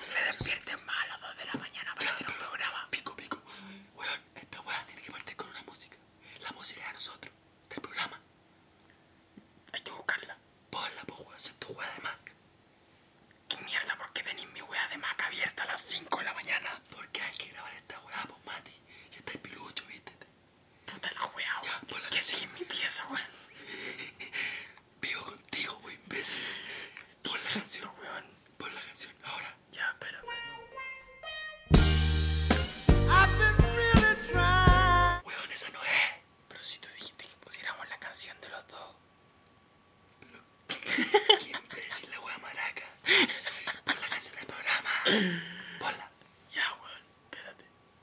se despierten más a las 2 de la mañana para hacer un programa. Pico. Weón, esta weá tiene que partir con una música. La música de nosotros, del programa. Hay que buscarla. Ponla, po, weón, si es tu weá de Mac. ¿Qué mierda? ¿Por qué tenéis mi weá de Mac abierta a las 5 de la mañana? Porque hay que grabar esta weá, po, Mati. Ya estáis pilucho, vístete. Puta la weá, weón. Que sigue en mi pieza, weón. Vivo contigo, weón, imbécil. Pon la canción, weón. Pon la canción, ahora. Ya, espera. Weón, esa no es. Pero si tú dijiste que pusiéramos la canción de los dos. Pero, qué imbécil la weá maraca. Pon la canción del programa. Ponla. Ya, weón, espérate.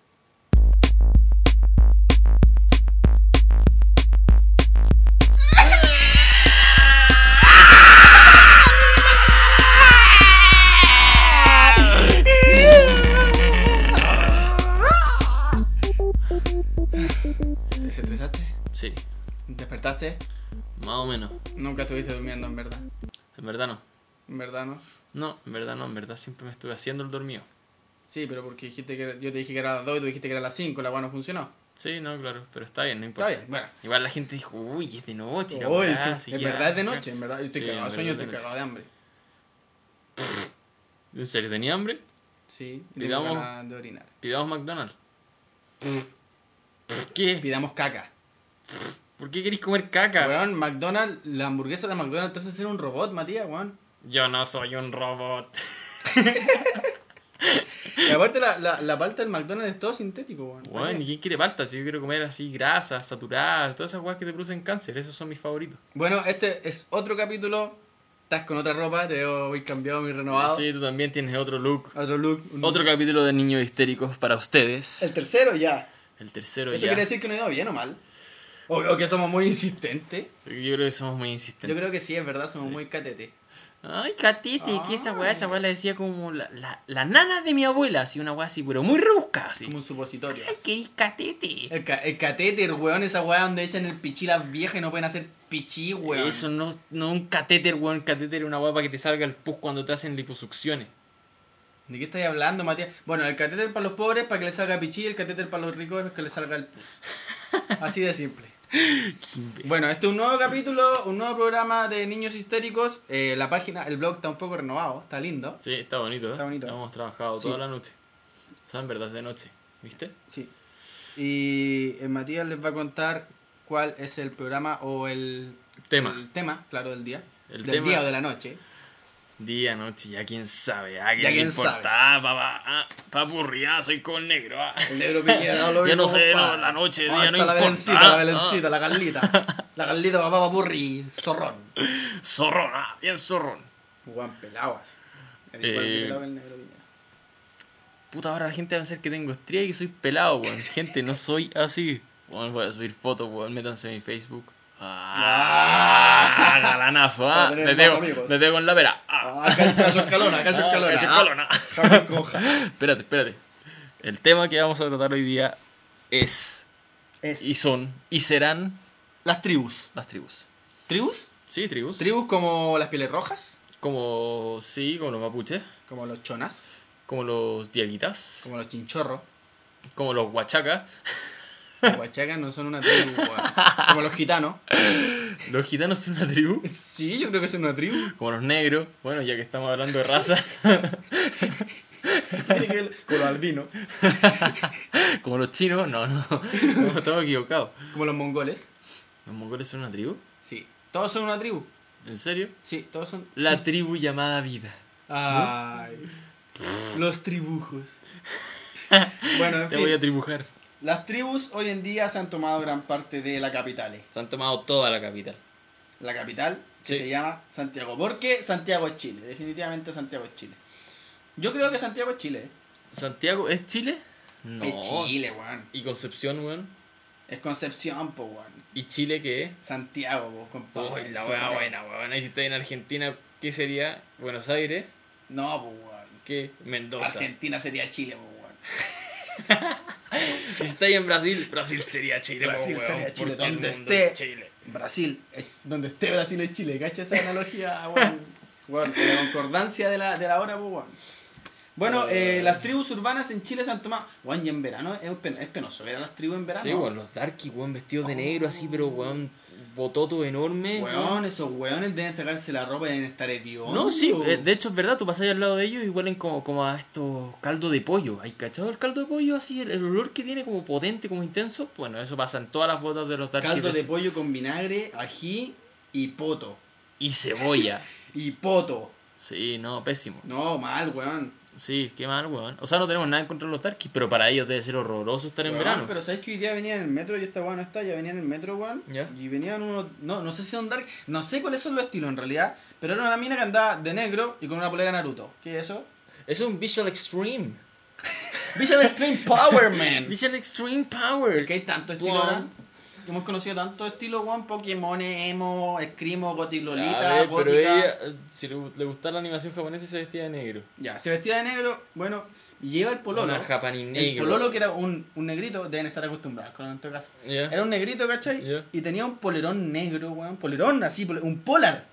¿Te estresaste? Sí, ¿Despertaste? más o menos. Nunca estuviste durmiendo, en verdad. En verdad no. En verdad, ¿no? No, en verdad no. En verdad siempre me estuve haciendo el dormido. Sí, pero porque dijiste que yo te dije que era a las 2 y tú dijiste que era a las 5, la weá no funcionó. Sí, no, claro. Pero está bien, no importa. Está bien, bueno. Igual la gente dijo, uy, es de noche. la Uy, weá, sí, así en ya. verdad es de noche, en verdad. Yo estoy Sí, cagado de en sueño, verdad estoy es de cagado de hambre. ¿En serio tenía hambre? Sí, Pidamos- tengo ganas de orinar. Pidamos McDonald's. ¿Por qué? Pidamos caca. ¿Por qué queréis comer caca? Weón, McDonald's, la hamburguesa de McDonald's te hace ser un robot, Matías, weón. Yo no soy un robot. Y aparte la palta del McDonald's es todo sintético, weón. Bueno, ¿y quién quiere palta? Si yo quiero comer así grasas, saturadas, todas esas weas que te producen cáncer, esos son mis favoritos. Bueno, este es otro capítulo. Estás con otra ropa, te veo muy cambiado, muy renovado. Sí, tú también tienes otro look. Otro look. Otro capítulo de Niños Histéricos para ustedes. El tercero ya. El tercero ¿Eso ya. quiere decir que no ha ido bien o mal? O que somos muy insistentes. Yo creo que somos muy insistentes. Yo creo que sí, es verdad, somos Sí. muy catete. Ay, catete, que esa weá la decía como la nana de mi abuela, así una weá así, pero muy rebuscada, así. Como un supositorio. Ay, que eres catete. El catéter, weón, esa weá donde echan el pichí las viejas y no pueden hacer pichí, weón. Eso no un catéter, weón. Catéter es una weá para que te salga el pus cuando te hacen liposucciones. ¿De qué estáis hablando, Matías? Bueno, el catéter para los pobres para que les salga pichí y el catéter para los ricos es que les salga el pus. Así de simple. Bueno, este es un nuevo capítulo, un nuevo programa de Niños Histéricos. La página, el blog está un poco renovado, está lindo. Sí, está bonito, ¿eh? Está bonito. Hemos trabajado Sí. toda la noche. O sea, en verdad es de noche, ¿viste? Sí. Y Matías les va a contar cuál es el programa o el Tema. el tema, claro, del día. El del tema- día o de la noche. Día, noche, ya quién sabe. ¿A Ya quién le quién importa? sabe. Ah, papá, papurri, soy con negro. El negro Piñera, no lo Yo no vimos, sé, pa. no, la noche, día, Está no la importa. Belencita, la Belencita, la Carlita. La Carlita, papá, papurri, zorrón. Zorrón, bien zorrón. Juan pelado así. Es Eh, igual de pelado que el negro Piñera. Puta, ahora la gente va a pensar que tengo estría y que soy pelado, weón. Gente, no soy así. Bueno, voy a subir fotos, weón. Métanse en mi Facebook. Galanazo, Para tener más amigos. me pego en la pera. Cacho Escalona, Cacho Escalona. Cacho Escalona. Javier Coja. Espérate. El tema que vamos a tratar hoy día es, y son, y serán Las tribus. las tribus. ¿Tribus? Sí, tribus. ¿Tribus como las pieles rojas? Como, sí, como los mapuches, Como los chonas. como los diaguitas, Como los chinchorros. como los huachacas. Los huachacas no son una tribu, weón. Como los gitanos. Los gitanos son una tribu. Sí, yo creo que son una tribu. Como los negros. Bueno, ya que estamos hablando de raza. Como los albinos. Como los chinos. No, estamos equivocados. Como los mongoles. ¿Los mongoles son una tribu? Sí. ¿Todos son una tribu? ¿En serio? Sí, todos son... La tribu llamada vida. Ay. Los tribujos. Bueno, en Te voy a fin. tribujar. Las tribus hoy en día se han tomado gran parte de la capital. Se han tomado toda la capital. La capital que Sí. se llama Santiago. ¿Por qué Santiago es Chile? Definitivamente Santiago es Chile. Yo creo que Santiago es Chile. ¿Santiago es Chile? No. Es Chile, weón. ¿Y Concepción, weón? Es Concepción, po, weón. ¿Y Chile qué es? Santiago, po, compadre. Uy, la weá buena, weón. Ahí si estás en Argentina, ¿qué sería? ¿Buenos Aires? No, po, weón. ¿Qué? Mendoza. Argentina sería Chile, po, weón. Y si estáis en Brasil, Brasil sería Chile, Brasil po, weón, sería Chile, porque el donde mundo esté. es Chile. Brasil, donde esté Brasil es Chile. ¿Cachai esa analogía, weón? Weón, la concordancia de la hora, po, weón. Bueno, las tribus urbanas en Chile se han tomado. Weón, y en verano es penoso ver a las tribus en verano. Sí, weón, los darkies, weón, vestidos de negro así, pero weón, bototo enorme. Weón, esos weones deben sacarse la ropa y deben estar hediondos. No, sí, de hecho es verdad, tú pasas al lado de ellos y huelen como a estos caldo de pollo. ¿Hay cachado el caldo de pollo así? El olor que tiene como potente, como intenso. Bueno, eso pasa en todas las botas de los darkies. Caldo de pollo con vinagre, ají y poto. Y cebolla. Y poto. Sí, no, pésimo. No, mal, weón. Sí, qué mal, weón. O sea, no tenemos nada en contra de los darkies, pero para ellos debe ser horroroso estar en Weón, verano. pero sabes que hoy día venía en el metro y esta weón no está, ya venía en el metro, weón. ¿Ya? Y venían unos. No sé si son dark. No sé cuáles son los estilos en realidad. Pero era una mina que andaba de negro y con una polera Naruto. ¿Qué es eso? Es un Visual Extreme. Visual Extreme Power Man. Visual Extreme Power. Que hay tanto estilo Weón. ahora. Que hemos conocido tanto estilo, weón. Pokémon, emo, Escrimo, Gothic A Lolita, ver, pero Gótica. ella, si le gustaba la animación japonesa, se vestía de negro. Ya, se vestía de negro, bueno, y lleva el pololo. Una japani El negro. pololo que era un negrito, deben estar acostumbrados con en todo caso. Ya. Era un negrito, ¿cachai? Ya. Y tenía un polerón negro, weón. Polerón, así, un polar.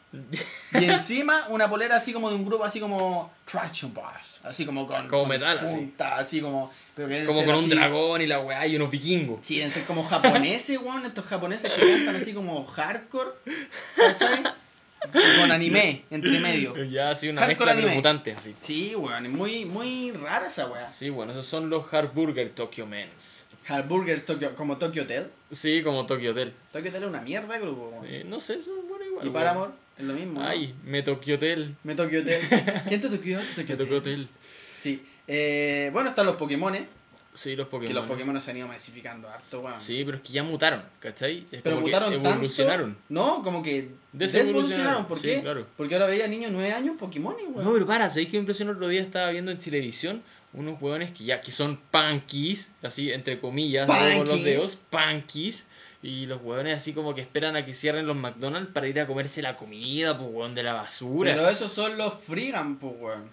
Y encima una polera así como de un grupo así como Traction Boss. Así como con. Como con metal, así. punta, así como. Pero que deben Como ser con un así- dragón y la weá y unos vikingos. Sí, deben ser como japoneses, weón. Estos japoneses que cantan así como hardcore. ¿Cachai? Con anime, entre medio. Ya, así una Hardcore mezcla de anime. mutantes, así. Sí, weón. Muy rara esa weá. Sí, bueno, esos son los Hardburger Tokyo Mens. Hardburgers Tokyo, como Tokyo Hotel. Sí, como Tokyo Hotel. Tokyo Hotel es una mierda de grupo, weón. No sé, eso es bueno igual. Y Paramore es lo mismo. ¿no? Ay, me Tokyo Hotel. Me Tokyo Hotel. ¿Quién te toqueó? Me Tokyo Hotel. Sí. Bueno, están los Pokémones. Sí, los Pokémon. Que los Pokémon se han ido masificando harto, weón. Sí, pero es que ya mutaron, ¿cachai? Es Pero como que mutaron evolucionaron. tanto. No, como que Desevolucionaron. ¿Por Sí, qué? claro. Porque ahora veía niños 9 años Pokémon, weón. No, pero para, ¿sabéis qué me impresionó el otro día? Estaba viendo en televisión unos hueones que son punkies, así entre comillas, con los Punkies. dedos, punkies, y los hueones así como que esperan a que cierren los McDonald's para ir a comerse la comida, pues hueón, de la basura. Pero esos son los Frigan, pues, weón.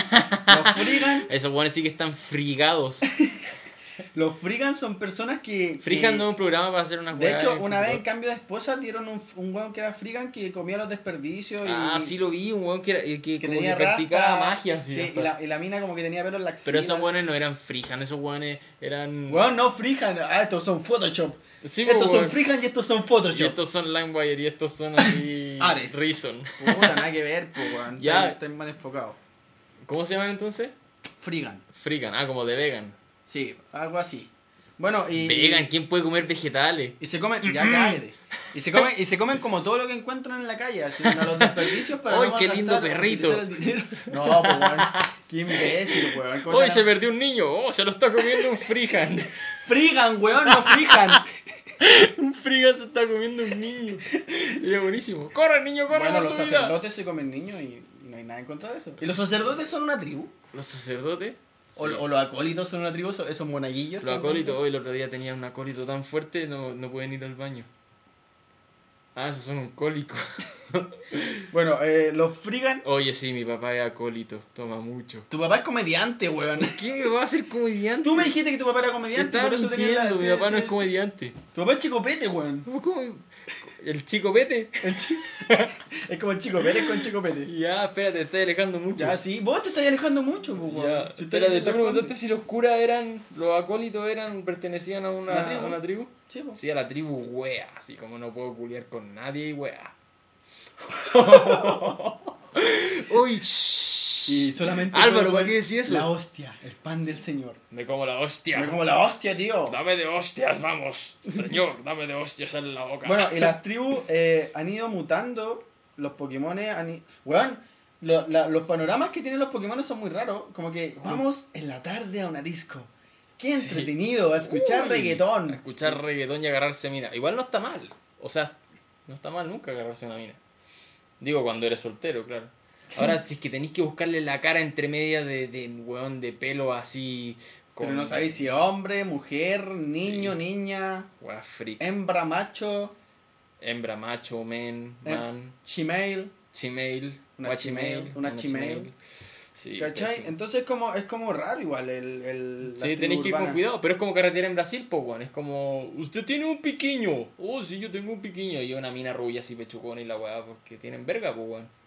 Los Frigan, Esos hueones sí que están frigados. los Frigan son personas que... Frigan no es un programa para hacer una De hueá hecho, de una vez en fútbol. cambio de esposa dieron un weón que era Frigan que comía los desperdicios y... Ah, sí lo vi, un hueón que como tenía que practicaba rasta, magia. Así, sí, hasta. y la mina como que tenía pelo en la axila. Pero esos hueones no eran Frigan, esos hueones eran... Weón, no Frigan. Ah, estos son Photoshop. Sí, Estos pues, son weón. Frigan y estos son Y Photoshop. estos son LimeWire y estos son así... Ares. Reason. Puta, nada que ver, pues, weón. Ya. Están mal enfocados. ¿Cómo se llaman entonces? Frigan. Frigan, como de vegan. Sí, algo así. Bueno, y... Vegan, ¿quién puede comer vegetales? Y se comen... Ya cállate. Y se comen como todo lo que encuentran en la calle, así, a los desperdicios para ¡Ay, no qué lindo malgastar, perrito! utilizar el dinero. No, pues, weón. Qué imbécil, weón. ¿Cómo ¡Hoy se se llama? perdió un niño! ¡Oh, se lo está comiendo un Frigan! Frigan, weón, no Frigan. Un Frigan se está comiendo un niño. Y es buenísimo. ¡Corre, niño, corre! Bueno, por los tu vida! sacerdotes se comen niños y no hay nada en contra de eso. ¿Y los sacerdotes son una tribu? ¿Los sacerdotes? Sí. O los acólitos son una tribu, esos monaguillos. Los acólitos, hoy el otro día tenía un acólito tan fuerte, no pueden ir al baño. Ah, esos son un cólico. Bueno, los Frigan. Oye, sí, mi papá es acólito, toma mucho. Tu papá es comediante, weón. ¿Qué va a ser comediante? Tú me dijiste que tu papá era Te comediante, estaba por eso tenía mintiendo, mi papá no es te- comediante. Tu papá es Chico Pete, weón. ¿Cómo? ¿El chico Pete? Es como el Chico Pérez con Chico Pete. Ya, espérate, te estás alejando mucho. Ya, sí. Vos te estás alejando mucho, pues, weón. Ya, Si espérate, estás tú preguntaste si los curas eran, los acólitos pertenecían a ¿Una tribu? a una tribu. Sí, pues. Sí, a la tribu wea, así como no puedo culiar con nadie y wea. Uy, Y solamente. Álvaro, puedo ¿para comer qué decís eso? La hostia, el pan del Señor. Me como la hostia. Me como la hostia, tío. Dame de hostias, vamos. Señor, dame de hostias en la boca. Bueno, y las tribus han ido mutando. Los Pokémones han ido... Weón, los panoramas que tienen los Pokémon son muy raros. Como que vamos en la tarde a una disco. Qué Sí. entretenido, a escuchar Uy, reggaetón. a escuchar reggaetón y agarrarse mina. Igual no está mal. O sea, no está mal nunca agarrarse una mina. Digo, cuando eres soltero, claro. Ahora, si es que tenéis que buscarle la cara entre medias de weón de pelo así. Pero no sabéis si hombre, mujer, niño, Sí. niña, Weá freak. hembra, macho, Hembra, macho, men, man, chimale, chimale, Una guachimale, chimale, una chimale. Sí, ¿cachai? pésimo. Entonces es como raro igual la Sí, tribu tenéis que ir con urbana. cuidado, pero es como carretera en Brasil, pues, weón. Es como, usted tiene un piquiño. Oh, sí, yo tengo un piquiño. Y una mina rubia así pechucona y la weá, porque tienen verga, pues, weón.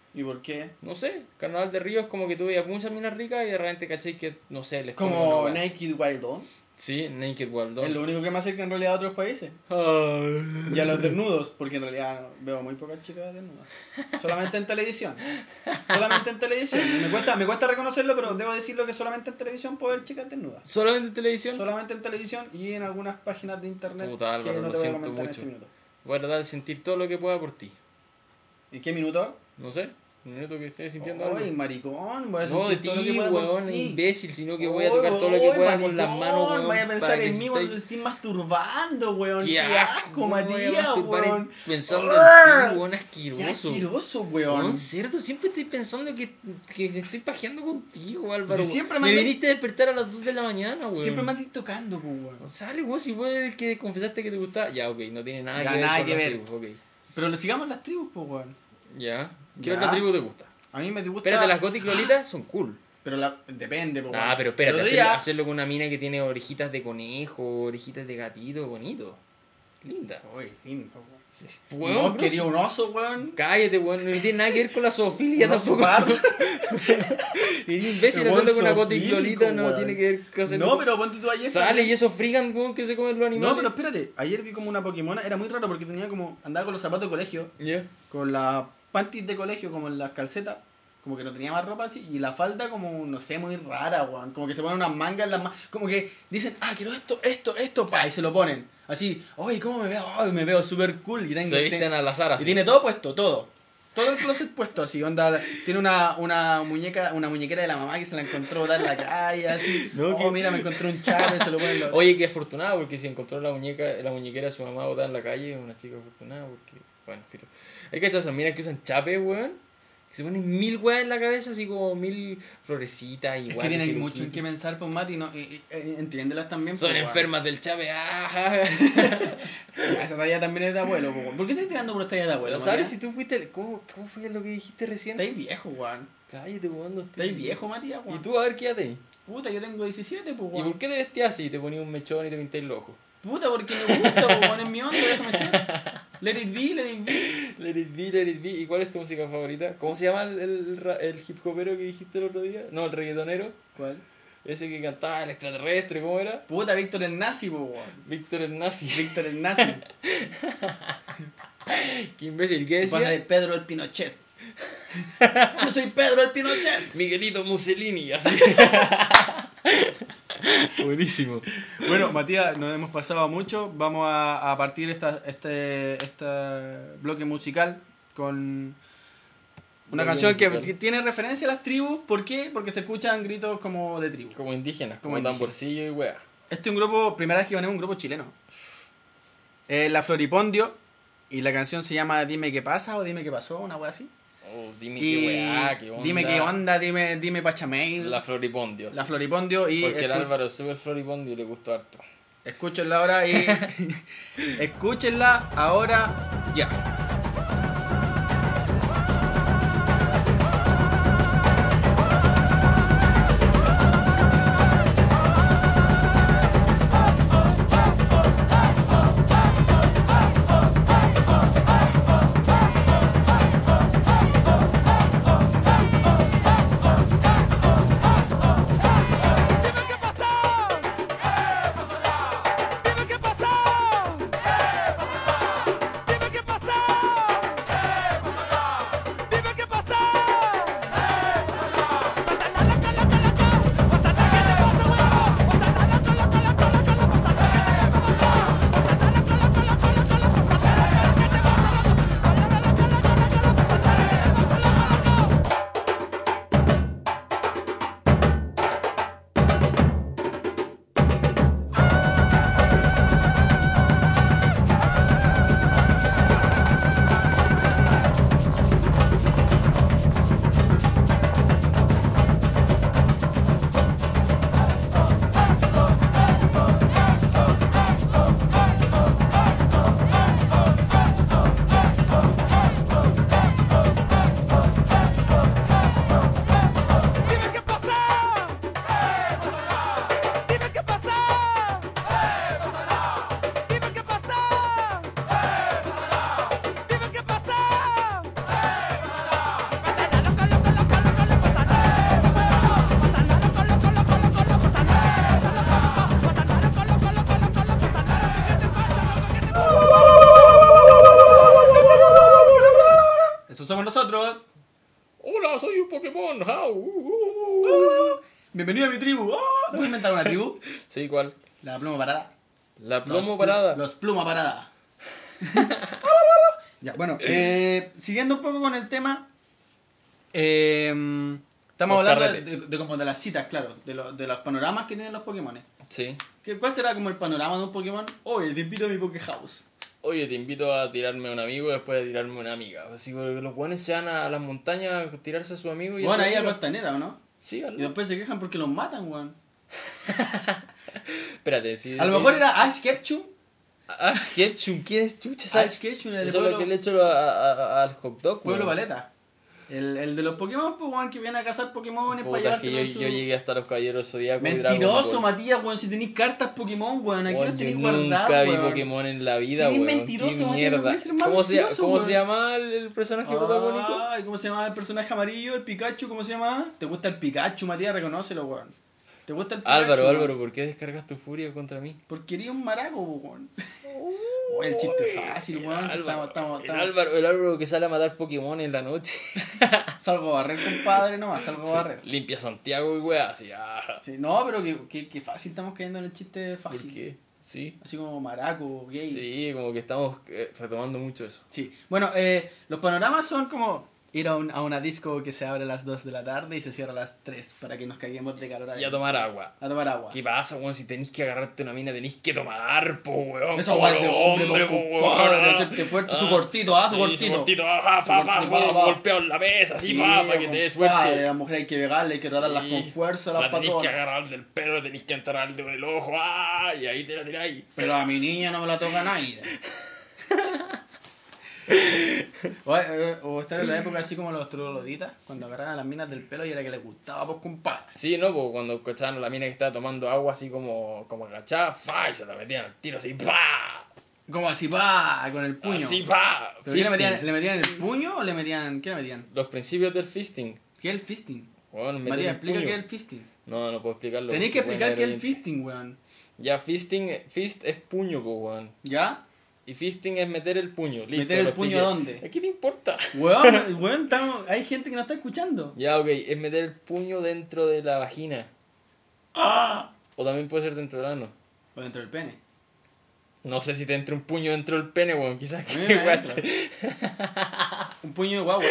¿Y por qué? No sé, Carnaval de Río es como que tú veías muchas minas ricas y de repente caché que, no sé, les ponen Como una weá. Naked Wild On. Sí, Naked Wild Es Dog. lo único que me acerca en realidad a otros países. Y a los desnudos, porque en realidad veo muy pocas chicas desnudas. Solamente en televisión. Solamente en televisión. Y me cuesta reconocerlo, pero debo decirlo que solamente en televisión puedo ver chicas desnudas. ¿Solamente en televisión? Solamente en televisión y en algunas páginas de internet Puta, Álvaro, que no lo te voy a siento comentar en mucho. este minuto. Voy a tratar de sentir todo lo que pueda por ti. ¿En qué minuto? No sé, un minuto que estés sintiendo algo. Ay, maricón, voy a No de sentir todo lo que ti, pueda por weón, ti. imbécil, sino que voy a tocar todo lo que pueda con las manos, weón. Vaya a pensar para que en mí se cuando te esté- estés masturbando, weón. Qué Qué asco, voy a Matías, masturbar weón. pensando ¡Ah! en ti, weón, Qué asqueroso. asqueroso, Weón, weón. cerdo, siempre estoy pensando que me estoy pajeando contigo, Álvaro. Si siempre me me andas- viniste a despertar a las 2 de la mañana, weón. Siempre me andas tocando, pues, weón. Sale, weón, si vos eres el que confesaste que te gustaba. Ya, ok, no tiene nada Ya, que ver nada con que las ver. tribus, ok. Pero sigamos las tribus, pues, weón. Ya. ¿Qué Ya. otra tribu te gusta? A mí me gusta. Espérate, las gothic lolitas son cool. Pero depende, pues, Ah, weón. pero espérate, El otro hacerlo, día- hacerlo con una mina que tiene orejitas de conejo, orejitas de gatito, bonito. Linda. Uy, fin, pues, weón. Weón, No, no quería un oso, weón. Cállate, weón, no tiene nada que ver con la zoofilia Un oso tampoco. pardo. Eres imbécil Weón, hacerlo con una gothic zoofílico, lolita, no weón. tiene que ver con hacerlo No, con- pero ponte tú ayer. Sale también. y esos frigan, weón, que se comen los animales. No, pero espérate. Ayer vi como una Pokémon. Era muy raro porque tenía como. Andaba con los zapatos de colegio. Ya. Con las panties de colegio, como en las calcetas. Como que no tenía más ropa así. Y la falda, como, no sé, muy rara, weón. Como que se ponen unas mangas en las manos. Como que dicen, ah, quiero esto, pa. Y se lo ponen. Así, oye, ¿cómo me veo? Ay, me veo súper cool. Y Se visten al azar y así. tiene todo puesto, todo. Todo el closet puesto así, onda, tiene una muñequera de la mamá que se la encontró botada en la calle, así. No, Oh, que- mira, me encontré un chape, se lo ponen los... Oye, qué afortunado, porque si encontró la muñequera de su mamá botada en la calle, una chica afortunada, porque, bueno, filo. Hay que esas minas que usan chape, weón, que se ponen 1000 weas en la cabeza, así como 1000 florecitas y Es weas que de tienen Hello mucho en Kitty. qué pensar, pues, Mati, no, entiéndelas también. Son pues, weón. enfermas del chape, Ya, esa talla también es de abuelo, pues, weón. ¿Por qué estás tirando por talla de abuelo, Pero ¿sabes Matías? si tú fuiste... ¿Cómo fue lo que dijiste recién? Estáis viejo, weón. Cállate, weón, no estoy... Estáis viejo, Matías, ¿Y weón. tú a ver qué edad tenés? Puta, yo tengo 17, pues, ¿Y weón. por qué te vestías así? Te ponías un mechón y te pintáis los ojos. Puta, porque me gusta, pues, weón, es mi onda, déjame ser. Let it be, let it be. Let it be, let it be. ¿Y cuál es tu música favorita? ¿Cómo se llama el hip hopero que dijiste el otro día? No, el reggaetonero. ¿Cuál? Ese que cantaba el extraterrestre, ¿cómo era? Puta, Víctor el nazi, pues, weón. Víctor el nazi. Víctor el nazi. Qué imbécil, ¿qué Pasa decía? de Pedro el Pinochet. Yo soy Pedro el Pinochet. Miguelito Mussolini, así. Buenísimo. Bueno, Matías, nos hemos pasado mucho. Vamos a partir este bloque musical con una Bloque canción musical. que tiene referencia a las tribus. ¿Por qué? Porque se escuchan gritos como de tribu. Como indígenas, Como como indígenas. tamborcillo y wea. Este es un grupo, primera vez que ponemos un grupo chileno. La Floripondio. Y la canción se llama Dime qué pasa o Dime qué pasó, una wea así. Oh, dime Y qué wea, qué onda. Dime qué onda, dime Pachamail. La Floripondio. La Floripondio y Porque el Álvaro es súper Floripondio y le gustó harto. escúchenla ahora y escúchenla ahora ya. Dime qué pasó. Bienvenido a mi tribu. ¡Oh! ¿Puedes inventar una tribu? Sí, ¿cuál? La pluma parada. La plomo parada. Los pluma parada. Ya, bueno, siguiendo un poco con el tema, estamos Los hablando carretes. de como de las citas, claro, de los panoramas que tienen los Pokémon. Sí. ¿Cuál será como el panorama de un Pokémon? Oye, te invito a mi Pokéhouse. Oye, te invito a tirarme a un amigo y después a tirarme una amiga. Así que los buenos se van a las montañas a tirarse a su amigo y Bueno, a su ahí a amiga. Costanera, ¿o no? Sí, Y después se quejan porque los matan, weón. Espérate, sí. A lo mejor era Ash Ketchum. Ash Ketchum, ¿quién es chucha? Ash ¿Sabes? Ketchum, Eso el es lo pueblo, que le he hecho al hot dog, pueblo weón. Paleta. El de los Pokémon, pues, weón, que viene a cazar Pokémon para Puta, es que llevárselos yo llegué hasta los caballeros zodiacos y Dragon Mentiroso, Ball. Matías, weón, si tenéis cartas Pokémon, weón, aquí Weón, las yo tenéis nunca guardadas, vi weón. Pokémon en la vida, ¿Quién es weón. mentiroso, Qué Matías? No mierda. puede ser más ¿Cómo mentiroso, cómo se weón? llama el personaje protagónico? Ay, ¿cómo se llama el personaje amarillo? El Pikachu, ¿cómo se llama? ¿Te gusta el Pikachu, Matías? Reconócelo, weón. ¿Te gusta el Pikachu? Álvaro, weón? Álvaro, ¿por qué descargas tu furia contra mí? Porque eres un maraco, weón. Oye, el chiste fácil, weón. que estamos. El Álvaro que sale a matar Pokémon en la noche. Salgo a barrer, compadre, no, salgo a barrer. Limpia Santiago y weá, así, Sí, no, pero que fácil estamos cayendo en el chiste ¿Por fácil. qué? Sí. Así como maraco, gay. Sí, como que estamos retomando mucho eso. Sí. Bueno, los panoramas son como ir a una disco que se abre a las 2 de la tarde y se cierra a las 3 para que nos caiguemos de calor Y a adentro. tomar agua. A tomar agua. ¿Qué pasa, weón? Si tenéis que agarrarte una mina, tenéis que tomar, po, weón. Eso como es de los hombre, po, compadre, weón. de hacerte fuerte, su cortito, su sí, cortito. Su cortito, pa, Su pa, cortito, pa, pa. golpeado en la mesa, así, Sí, para que te des compadre, suerte. la mujer hay que pegarle, hay que tratarlas Sí. con fuerza, las La tenéis que patronas. agarrar del pelo, tenéis que entrar al dedo del ojo, y ahí te la tiráis. Pero a mi niña no me la toca nadie. O estar en la época así como los trogloditas, cuando agarraban a las minas del pelo y era que les gustaba, pues compadre. Sí, ¿no? Pues cuando escuchaban a la mina que estaba tomando agua así como agachada, y se la metían al tiro así, pa. Como así, pa, con el puño. Así, pa. ¿Pero qué Fisting. le metían el puño o le metían, qué le metían? Los principios del fisting. ¿Qué es el fisting? Bueno, meter Matías, el explica puño. qué es el fisting. No, no puedo explicarlo. Tenéis que porque explicar qué es pueden el haber fisting, weón. Ya, fist es puño, pues, weón. ¿Ya? Y fisting es meter el puño. Listo, ¿Meter el lo puño expliqué. a dónde? ¿A qué te importa? Weón, hay gente que no está escuchando. Ya, ok, es meter el puño dentro de la vagina. ¡Ah! O también puede ser dentro del ano. O dentro del pene. No sé si te entra un puño dentro del pene, weón. Quizás que Mira, weón. entra. Un puño de guagua.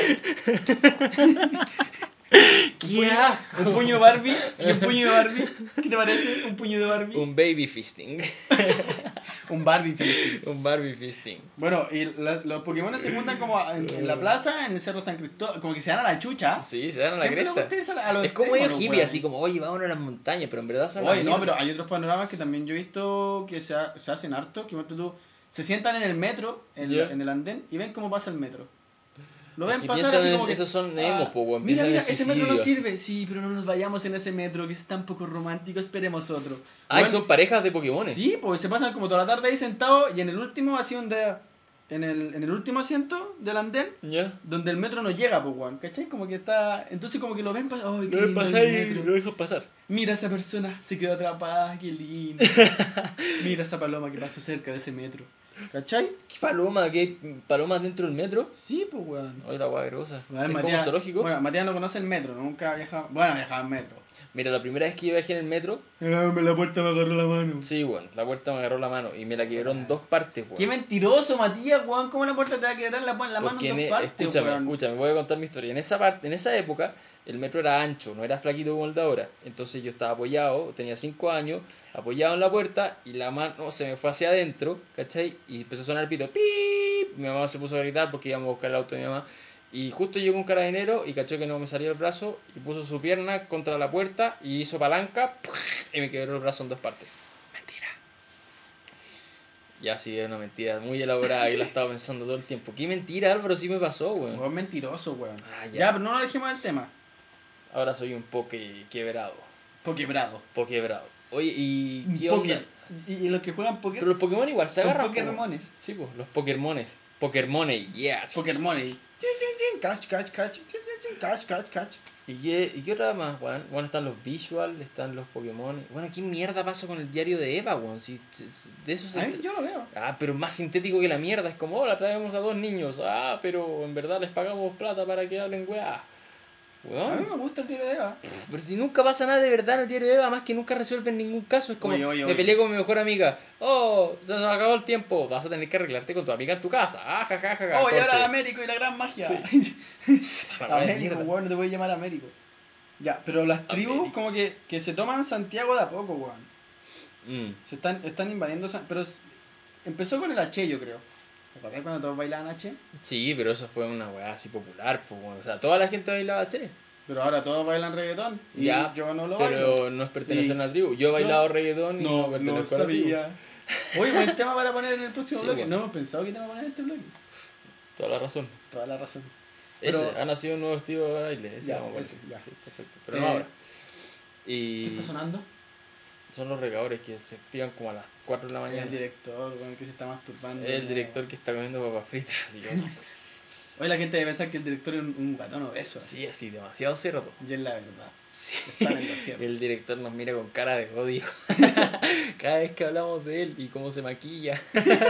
¡Qué asco! Un puño de Barbie y un puño de Barbie. ¿Qué te parece? Un puño de Barbie. Un baby fisting. Un Barbie fisting. Un Barbie fisting. Bueno, y los Pokémon se juntan como en la plaza, en el Cerro San Cristóbal, como que se dan a la chucha. Sí, se dan a la Siempre les cresta. gusta irse a los Es como medio extremos, hippie, weón. así como, oye, vámonos a las montañas, pero en verdad son Oye, la no, mierda. pero hay otros panoramas que también yo he visto que se hacen harto, que tú se sientan en el metro, Ya. en el andén, y ven cómo pasa el metro. Lo ven que pasar piensan así en como que... esos son emos, po, weón, Mira, piensan en mira, ese metro no suicidios. sirve. Sí, pero no nos vayamos en ese metro, que es tan poco romántico, esperemos otro. Ah, y Weón, son parejas de Pokémon. sí, pues se pasan como toda la tarde ahí sentados, y en el último en el último asiento del andén, Ya. donde el metro no llega, pues, weón, ¿cachai? Como que está... Entonces como que lo ven pasar... ¡Ay, qué Lo ves lindo pasar el y metro! lo dejas pasar. Mira esa persona, se quedó atrapada, qué lindo. Mira esa paloma que pasó cerca de ese metro. ¿Cachai? ¿Qué paloma? ¿Qué palomas dentro del metro? Sí, pues, weón. Oye, la guay grosa. A ver, ¿Es como zoológico? Bueno, Matías no conoce el metro, nunca ha viajado... Bueno, ha viajado en metro. Mira, la primera vez que yo viajé en el metro, La puerta me agarró la mano. sí, bueno, la puerta me agarró la mano y me la quebró en dos partes, weón. Qué mentiroso, Matías, weón. ¿Cómo la puerta te va a quedar la mano Porque en dos partes, escúchame, weón? escúchame, voy a contar mi historia. En esa época, el metro era ancho, no era flaquito como el de ahora. Entonces yo estaba apoyado, tenía 5 años, apoyado en la puerta y la mano se me fue hacia adentro, ¿cachai? Y empezó a sonar el pito, ¡pip! Mi mamá se puso a gritar porque íbamos a buscar el auto de mi mamá. Y justo llegó un carabinero y cachó que no me salía el brazo y puso su pierna contra la puerta y hizo palanca y me quebró el brazo en dos partes. Mentira. Ya sí, es una mentira muy elaborada y la estaba pensando todo el tiempo. ¿Qué mentira, Álvaro? Sí me pasó, weón. Weón mentiroso, weón. Ah, ya. Ya, pero no nos alejemos del tema. Ahora soy un poco quebrado. Pokebrado. Pokebrado. Oye, ¿y qué Poké. onda? Y los que juegan Poké... Pero los Pokémon igual se Son agarran. Pokémones. Sí, pues, los Pokémones. Pokémones, yeah. Pokémones. Catch, catch, catch. Catch, catch, catch. ¿Y qué otra más, weón? Bueno, están los Visual, están los Pokémon. Bueno, ¿qué mierda pasa con el diario de Eva, weón? Si, de eso se... Ay, yo lo veo. Ah, pero más sintético que la mierda. Es como, hola, traemos a 2 niños. Ah, pero en verdad les pagamos plata para que hablen, weá. A mí Weón. me gusta el diario de Eva. Pero si nunca pasa nada de verdad en el diario de Eva, más que nunca resuelven ningún caso. Es como, Oye. me peleé con mi mejor amiga. Oh, se nos acabó el tiempo. Vas a tener que arreglarte con tu amiga en tu casa. Ah, jajaja. Oh, y ahora Américo y la gran magia. Américo, Mierda. weón, no te voy a llamar Américo. Ya, pero las tribus Américo. como que se toman Santiago de a poco, weón. Mm. Están invadiendo pero empezó con el H, yo creo. ¿Te acuerdas cuando todos bailaban H? Sí, pero eso fue una weá así popular, pues, bueno. O sea, toda la gente bailaba che. Pero ahora todos bailan reggaetón. Y Ya, yo no lo pero bailo. no es pertenecer a Y una tribu. Yo he bailado reggaetón y no pertenezco a la tribu. sabía. Oye, buen tema para poner en el próximo Sí, bloque. bueno. No hemos pensado qué tema poner en este bloque. Toda la razón. Toda la razón. Ese, Pero- ha nacido un nuevo estilo de baile. Ese Ya, vamos a poner. ese, ya. Sí, perfecto. Pero no ahora. ¿Qué Y está sonando? son los regadores que se activan como a las 4 de la mañana. El director, weón, que se está masturbando. El director que está comiendo papas fritas. Así que, Hoy la gente debe pensar que el director es un guatón obeso. sí, así, demasiado cerdo. Y es la verdad. Sí. Están en lo cierto. El director nos mira con cara de odio. Cada vez que hablamos de él y cómo se maquilla.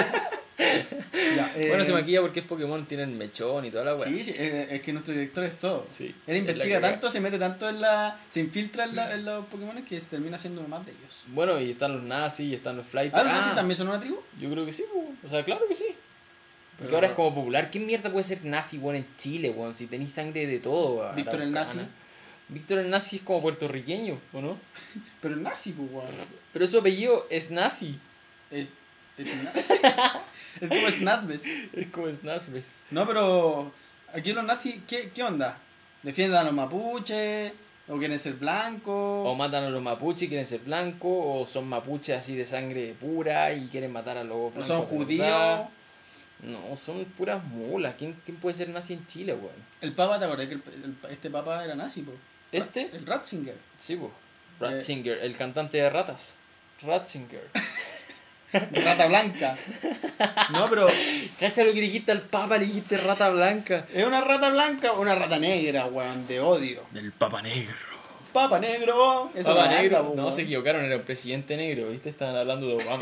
Ya, Bueno, se maquilla porque es Pokémon, tienen mechón y toda la weá. Sí, es que nuestro director es todo. Sí, Él es investiga la cagada. tanto, se mete tanto se infiltra en los Pokémon que se termina siendo uno más de ellos. Bueno, y están los nazis y están los flight. ¿Ah, los nazis también son una tribu? Yo creo que sí, po. O sea, claro que sí. Porque Pero- ahora es como popular. ¿Qué mierda puede ser nazi, weón, en Chile, weón? Si tenéis sangre de todo, weón. Víctor el nazi. Víctor el nazi es como puertorriqueño, ¿o no? Pero el nazi, pues, weón. Pero su apellido es nazi. Es un nazi. Es como Snazbes. Es como es nazi, ¿ves? No, pero aquí los nazis, ¿qué onda? ¿Defienden a los mapuches? ¿O quieren ser blancos? O matan a los mapuches y quieren ser blancos, o son mapuches así de sangre pura y quieren matar a los ¿O blancos. son de judíos? verdad. No, son puras mulas. ¿Quién puede ser nazi en Chile, weón? El papa, ¿te acordás que este papa era nazi, po? ¿Este? El Ratzinger. Sí, pues. Ratzinger, el cantante de ratas. Ratzinger. Rata blanca. No, pero Cacha lo que dijiste al papa, le dijiste rata blanca. ¿es una rata blanca o una rata negra, weón? De odio. Del papa negro. Papa negro. Eso Papa no anda, negro. po, No, weón. se equivocaron, era un presidente negro, ¿viste? Estaban hablando de Obama.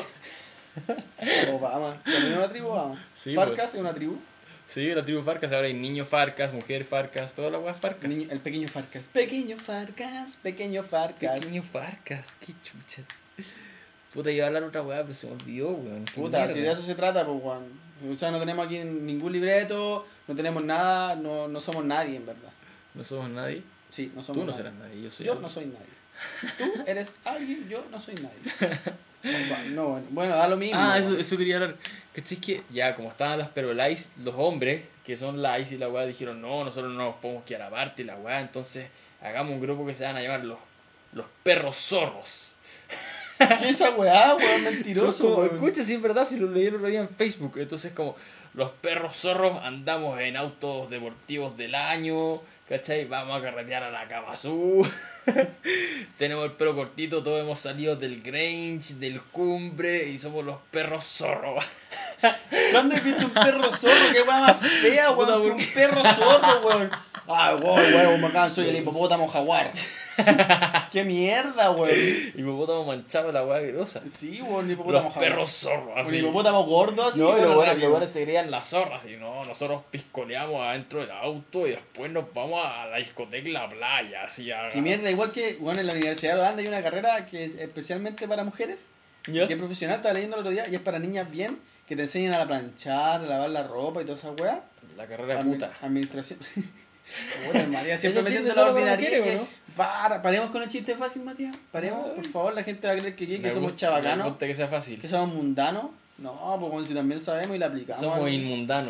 Obama. ¿También es una tribu, Obama? Sí, Farcas es una tribu. Sí, la tribu Farcas, ahora hay niños Farcas, mujer Farcas, toda la weá Farcas. El pequeño Farcas. Pequeño Farcas, pequeño Farcas. Pequeño Farcas, qué chucha. Puta, iba a hablar otra weá, pero se me olvidó, weón. Qué Puta, mierda. si de eso se trata, pues, weón. O sea, no tenemos aquí ningún libreto, no tenemos nada, no somos nadie, en verdad. No somos nadie. Sí, no somos Tú no nadie. serás nadie, yo soy Yo alguien. no soy nadie. Tú eres alguien, yo no soy nadie. No, bueno, da lo mismo. Ah, eso quería hablar. ¿Cachai? Que ya, como estaban las perolais, los hombres, que son la ICE y la weá, dijeron, no, nosotros no nos podemos quedar aparte y la weá, entonces hagamos un grupo que se van a llamar los perros zorros. ¿Qué es esa weá, weón? Mentiroso, Son como, weón. escucha, si es verdad, si lo leí el otro día en Facebook. Entonces, como, los perros zorros andamos en autos deportivos del año, ¿cachai? Vamos a carretear a la Kamazú. Tenemos el pelo cortito, todos hemos salido del Grange, del Cumbre, y somos los perros zorros. ¿Cuándo has visto un perro zorro? ¿Qué weá más fea, Puta, weón? Que ¿por un perro zorro, weón. Ah, weón, bacán, soy el hipopótamo jaguar. ¿Qué mierda, weón? Hipopótamo manchado, la weá grosa. Sí, weón, un hipopótamo Los jaguar. perros zorros, Un así. hipopótamo gordo, así. No, y pero los rápido. buenos se creían las zorras, y no, nosotros piscoleamos adentro del auto y después nos vamos a la discoteca y la playa, así a... Y mierda, igual que, bueno, en la Universidad de Holanda hay una carrera que es especialmente para mujeres, ¿Ya? que es profesional, estaba leyendo el otro día, y es para niñas bien, que te enseñan a planchar, a lavar la ropa y toda esa weá. La carrera de puta. Administración. Bueno, Matías siempre Eso sirve metiendo la solo para ordinaria. mujeres, ¿o no? Paremos con el chiste fácil, Matías. Paremos, No. por favor, la gente va a creer que Me somos gusta- Me chavacanos, gusta que sea fácil. que somos mundanos. No, pues bueno, si también sabemos y la aplicamos. Somos ¿no? inmundanos.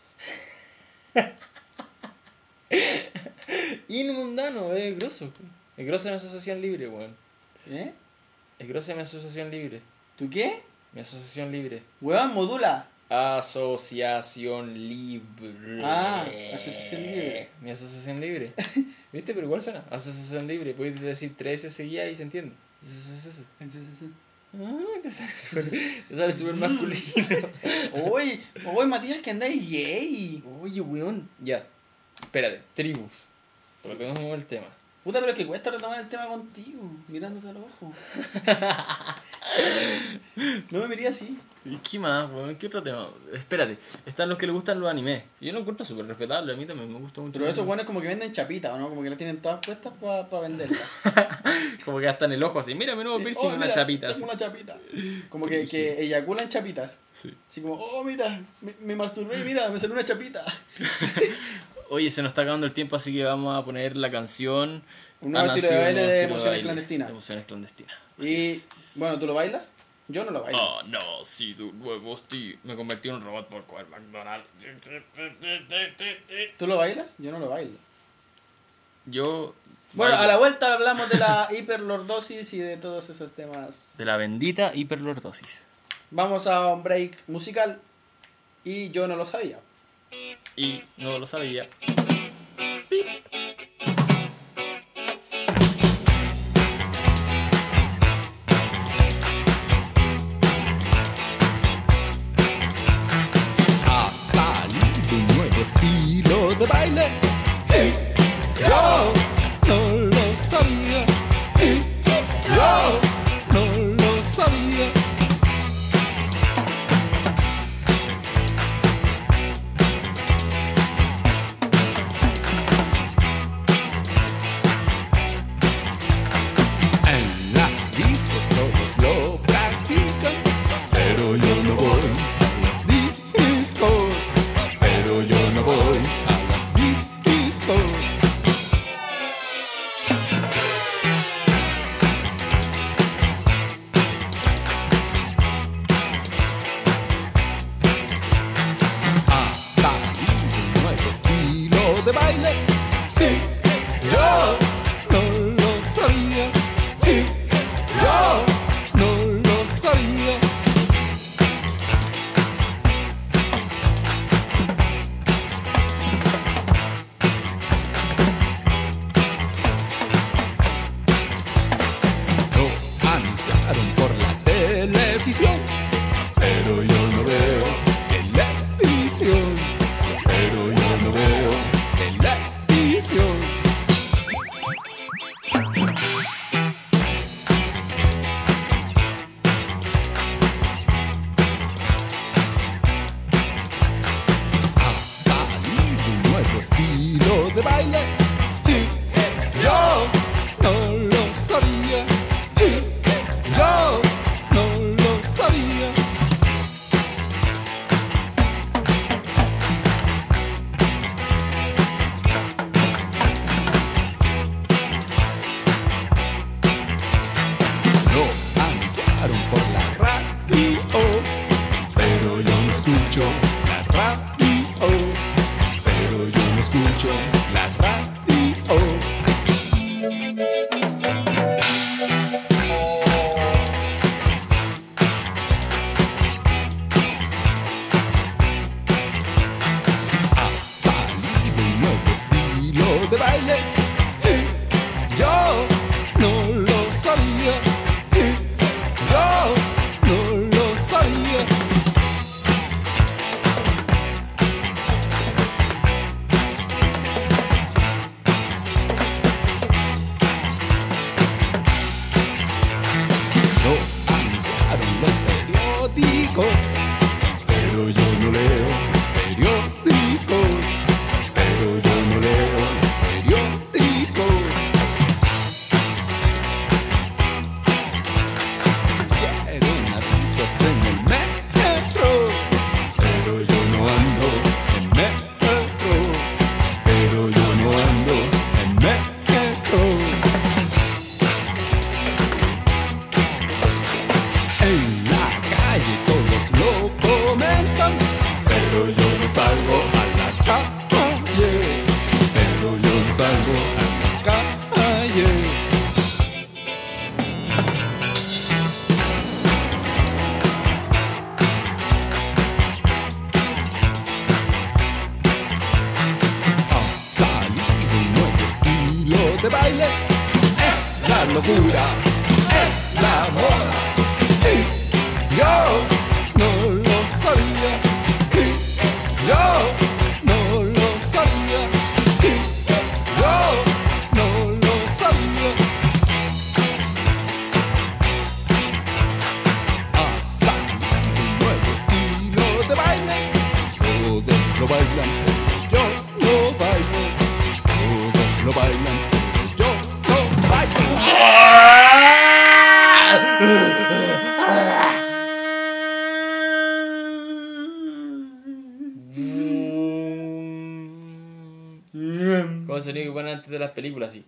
Inmundano, es grosso. Es grosso mi asociación libre, weón. ¿Eh? Es grosso mi asociación libre. ¿Tú qué? Mi asociación libre. Weón, modula. Asociación libre. Ah, asociación libre. Mi asociación libre. ¿Viste? Pero igual suena. Asociación libre. Puedes decir 3 seguidas y se entiende. Ah, te sale súper masculino. Uy, Matías, que andáis gay. Oye, weón. Ya. Espérate. Tribus. Retomemos el tema. Puta, pero es que cuesta retomar el tema contigo, mirándote a los ojos. No me vería así. ¿Y qué más, weón? ¿Qué otro tema? Espérate, están los que les gustan los animes. Yo lo encuentro súper respetable, a mí también me gusta mucho. Pero esos buenos como que venden chapitas, ¿o no? Como que las tienen todas puestas para venderlas. Como que hasta en el ojo así, mira mi nuevo Sí. piercing, una Mira, chapita. tengo así. una chapita. Como que eyaculan chapitas. Sí. Así como, oh, mira, me masturbé y mira, me salió una chapita. Oye, se nos está acabando el tiempo, así que vamos a poner la canción. Un nuevo Ha estilo de nacido un baile nuevo de estilo emociones baile clandestinas. de emociones clandestinas. Así Y, es. bueno, ¿tú lo bailas? Yo no lo bailo. Oh, no, sí, tu nuevo estilo. Me convertí en un robot por comer McDonald's. ¿Tú lo bailas? Yo no lo bailo. Yo. Bueno, bailo a la vuelta hablamos de la hiperlordosis y de todos esos temas. de la bendita hiperlordosis. Vamos a un break musical y yo no lo sabía. Y no lo sabía. Ha salido un nuevo estilo de baile. Yo no lo sabía. Yo no lo sabía. En las discos todos lo practican, pero yo no voy a las discos. Pero yo no voy a las discos. Ha salido un nuevo estilo de baile. Yo no lo sabía. Yo no lo sabía. Lo anunciaron por la televisión, pero yo no veo televisión. Pero yo no veo televisión. Ha salido un nuevo estilo de baile. Yo no lo sabía. Yo no lo sabía. Lo anunciaron por la radio, pero yo no escucho la radio. Pero yo no escucho la radio. Ha salido un nuevo estilo de baile. Yo no lo sabía. Yo no lo sabía. Lo anunciaron los periódicos, pero yo no leo los periódicos. Pero yo no leo los periódicos. Hicieron avisos en el metro, pero yo no ando en metro. Pero yo no ando en metro. En la calle todos lo comentan, pero yo no salgo a la calle. Pero yo no salgo a la calle. Ha salido un nuevo estilo de baile. Es la locura, es la moda. Yo no lo sabía. Yo no lo sabía. Yo no lo sabía. el sonido que ponen antes de las películas, así.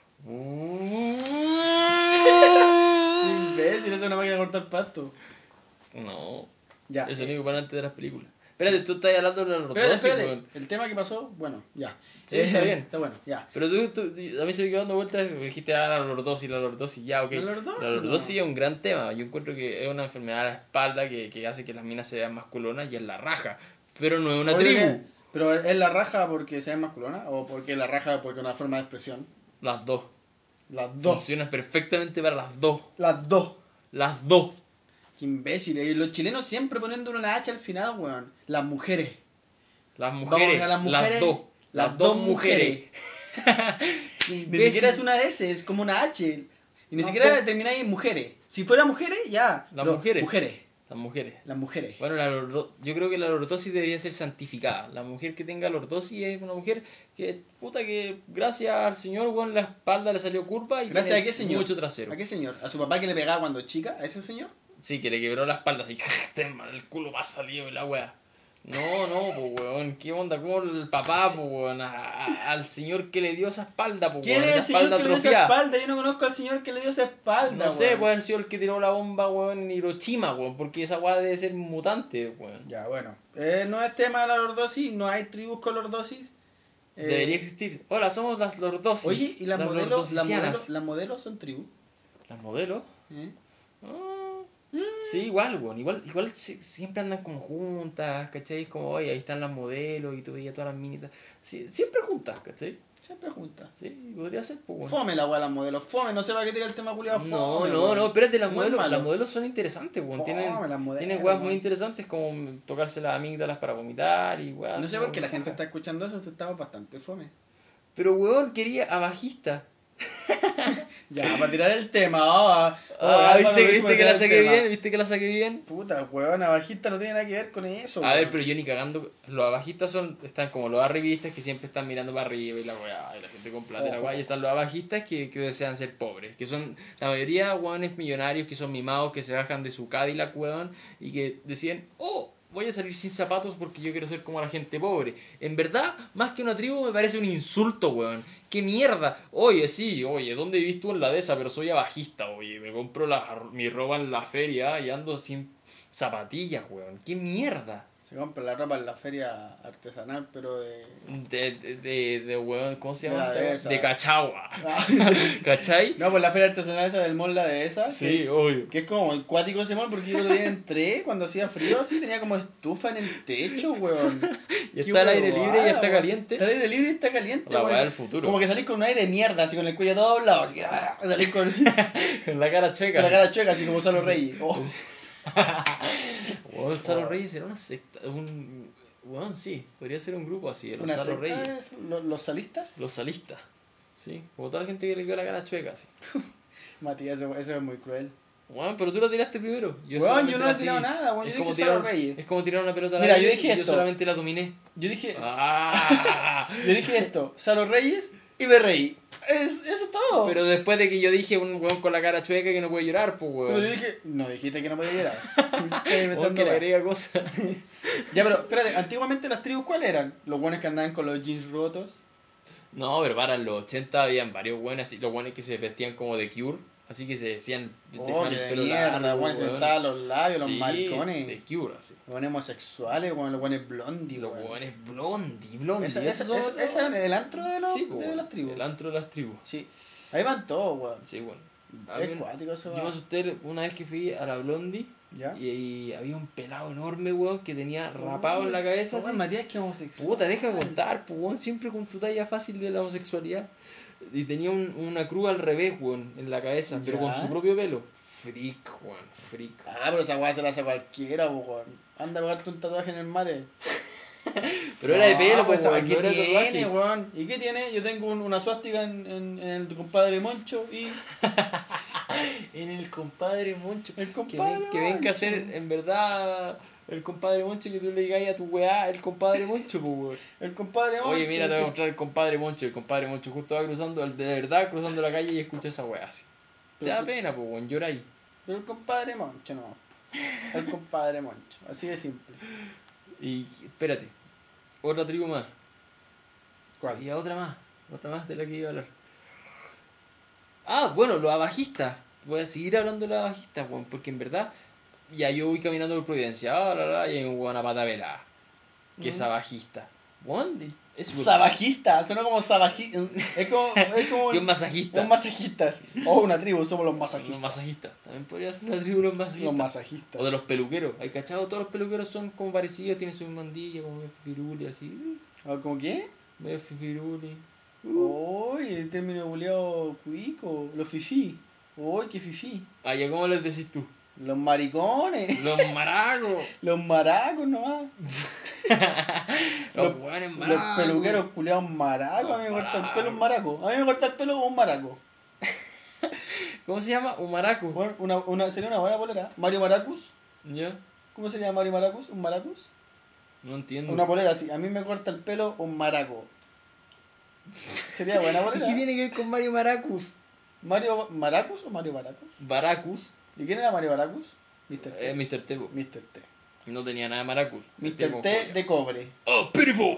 Imbécil, es una máquina de cortar pasto. No. Ya. El sonido que ponen antes de las películas. Espérate, tú estás hablando de la Espérate, lordosis, espérate. weón. El tema que pasó, bueno, ya. Sí, está bien. Está bueno, ya. Pero tú, a mí se me quedó dando vueltas, me dijiste, la lordosis, ya, ok. La lordosis, La lordosis no. es un gran tema. Yo encuentro que es una enfermedad de la espalda que hace que las minas se vean masculonas y es la raja. Pero no es una Oye, tribu. ¿pero es la raja porque sea masculona o porque la raja porque es una forma de expresión? Las dos. Las dos. Funcionan perfectamente para las dos. Las dos. Las dos. Qué imbéciles. Y los chilenos siempre poniendo una H al final, weón. Las mujeres. Las mujeres. Vamos a las mujeres. Las dos. Las dos mujeres. Ni siquiera es una S, es como una H. Y ni No, siquiera termináis en mujeres. Si fuera mujeres, ya. Las Pero mujeres. Mujeres. Las mujeres. Las mujeres. Bueno, yo creo que la lordosis debería ser santificada. La mujer que tenga lordosis es una mujer que, puta, que gracias al señor, weón, la espalda le salió curva y ¿Gracias a tiene qué señor? mucho trasero. ¿A qué señor? ¿A su papá que le pegaba cuando chica? ¿A ese señor? Sí, que le quebró la espalda así, el culo va salido y la wea. No, pues weón, ¿qué onda? ¿Cómo el papá, pues weón, al señor que le dio esa espalda, pues ¿Quién weón, es el esa señor espalda que le dio esa atrofiada? espalda? Yo no conozco al señor que le dio esa espalda, No sé, weón. puede haber sido el que tiró la bomba, weón, en Hiroshima, weón, porque esa weá debe ser mutante, weón. Ya, bueno. No es tema de la lordosis, no hay tribus con lordosis. Debería existir. Hola, somos las lordosis. Oye, ¿y las modelos, lordosisianas. las modelos son tribus? ¿Las modelos? ¿Eh? Ah, sí, igual, weón. Igual siempre andan como juntas, ¿cachai? Como, oye, ahí están las modelos y tú veías todas las minitas. Sí, siempre juntas, ¿cachai? Siempre juntas. Sí, podría ser, pues, weón. Fome la weá las modelos, fome, no sé para qué tirar el tema culiado fome. No, weón. espérate, las Muy modelos, malo. las modelos son interesantes, weón. Fome, las modelos, Tienen weas muy weón. interesantes como tocarse las amígdalas para vomitar y weas. No sé por qué la gente está escuchando eso, estamos bastante fome. Pero weón, quería a bajista. Ya, para tirar el tema, Álvaro, ¿viste que la tirar el saqué tema. bien? ¿Viste que la saqué bien? Puta, weón, bajista no tiene nada que ver con eso. A weón. ver, pero yo ni cagando. Los abajistas están como los arribistas que siempre están mirando para arriba y la weá, y la gente con plata y la Ojo. weá. Y están los abajistas que desean ser pobres. Que son la mayoría weones millonarios que son mimados, que se bajan de su Cadillac, weón, y que deciden, oh, voy a salir sin zapatos porque yo quiero ser como la gente pobre. En verdad, más que una tribu me parece un insulto, weón. ¡Qué mierda! Oye, sí, oye, ¿dónde vivís tú en la dehesa? Pero soy abajista, oye. Me compro mi ropa en la feria y ando sin zapatillas, weón. ¡Qué mierda! Se compra la ropa en la feria artesanal, pero de... De weón, ¿cómo se De llama? la dehesa. De Cachagua. ¿Cachai? No, pues la feria artesanal esa del mall, la de esa. Sí, obvio. Que es como acuático ese mall, porque yo lo día entré cuando hacía frío así, tenía como estufa en el techo, weón. Y Qué está al aire huevada, libre y está weón. caliente. Está al aire libre y está caliente, La weón. weá del futuro. Como que salís con un aire de mierda, así con el cuello todo doblado, así que salís con, Con la cara checa. con la cara chueca, así como Salo Reyes. Oh. Weón, Salo Reyes era una secta. Weón, sí, podría ser un grupo así, los Una Salo secta, Reyes. ¿Los salistas? Los salistas. Sí, como toda la gente que le quedó la cara chueca, así. Matías, eso es muy cruel. Weón, pero tú lo tiraste primero. Weón, solamente yo no la he tirado seguí. nada, weón, Es yo como dije Salo tirar- Reyes. Es como tirar una pelota al Mira, aire yo dije y esto. yo solamente la dominé. Yo dije, Ah. yo dije esto, Salo Reyes y me reí. Eso es todo. Pero después de que yo dije un weón con la cara chueca que no puede llorar, pues Pero yo weón. dije, no dijiste que no podía llorar. Estás Weón inventando que le weas. agrega cosas. Ya, pero espérate, antiguamente las tribus, ¿cuáles eran? Los buenos que andaban con los jeans rotos. No, pero para en los 80 habían varios buenos, así, los buenos que se vestían como de Cure, así que se decían, Oh, dejaban que el de pelo mierda, largo, weón, se weón. pintaban los labios, los Sí, maricones. de Cure, así. Los buenos homosexuales, weón, los buenos blondie, Los weón. buenos blondie. Esa esos son los- es el antro de, Sí, pues, de weón, las tribus. el antro de las tribus. Sí. Ahí van todos, weón. Sí, bueno. Es cuático eso, Yo me weón. asusté una vez que fui a la Blondie ¿Ya? y había un pelado enorme, weón, que tenía rapado en la cabeza. Weón, así. Matías, que homosexual. Puta, deja de contar, pues, weón, siempre con tu talla fácil de la homosexualidad. Y tenía una cruz al revés, weón, en la cabeza, pero Ya. con su propio pelo. Freak, weón, freak. Ah, pero esa weá se la hace cualquiera, weón. Anda a pegarte un tatuaje en el mate. Pero era de pelo, pues, ¿sabes weón, qué no era tiene, tatuaje. weón? ¿Y qué tiene? Yo tengo una suástica en el compadre Moncho y... En el compadre Moncho. El compadre que venga a Moncho. ser, en verdad, el compadre Moncho, que tú le digas a tu weá, el compadre Moncho, pues, weón. El compadre Moncho. Oye, mira, te voy a mostrar el compadre Moncho. El compadre Moncho justo va cruzando, de verdad, cruzando la calle y escucha esa weá así. Te da pena, pues, weón, llora ahí. Pero el compadre Moncho, no. El compadre Moncho. Así de simple. Y espérate, otra tribu más. ¿Cuál? Y otra más. Otra más de la que iba a hablar. Ah, bueno, los abajistas. Voy a seguir hablando de los abajistas, weón, porque en verdad, ya yo voy caminando por Providencia, y hay un weón a pata pelada, que es abajista. Weón, es Sabajista, suena como sabajista. Es como que un masajista. un masajista. Sí. O una tribu, somos los masajistas. Los masajistas. También podría ser una tribu de los masajistas. Los masajistas. O de los peluqueros. ¿Hay cachado? Todos los peluqueros son como parecidos, tienen su mandilla, como medio fifiruli, así. ¿Cómo qué? Medio fifiruli. Uy, el término buleado cuico. Los fifí. Uy, qué fifí. Ah, ¿ya cómo les decís tú? Los maricones. Los maracos. Los maracos nomás. Los hueones maracos. Los peluqueros culiados maracos. A mí me corta el pelo un maraco. A mí me corta el pelo un maraco. ¿Cómo se llama? Un maraco. Bueno, sería una buena polera. Mario Maracus. ¿Ya? ¿Cómo sería Mario Maracus? ¿Un maracus? No entiendo. Una polera así. A mí me corta el pelo un maraco. Sería buena ¿Y polera. qué tiene que ver con Mario Maracus? ¿Mario Maracus o Mario Baracus? Baracus. ¿Y quién era Mario Baracus? Mr. T. Mr. T. Mr. T. No tenía nada de Maracus. Mr. T de cobre. ¡Oh, beautiful!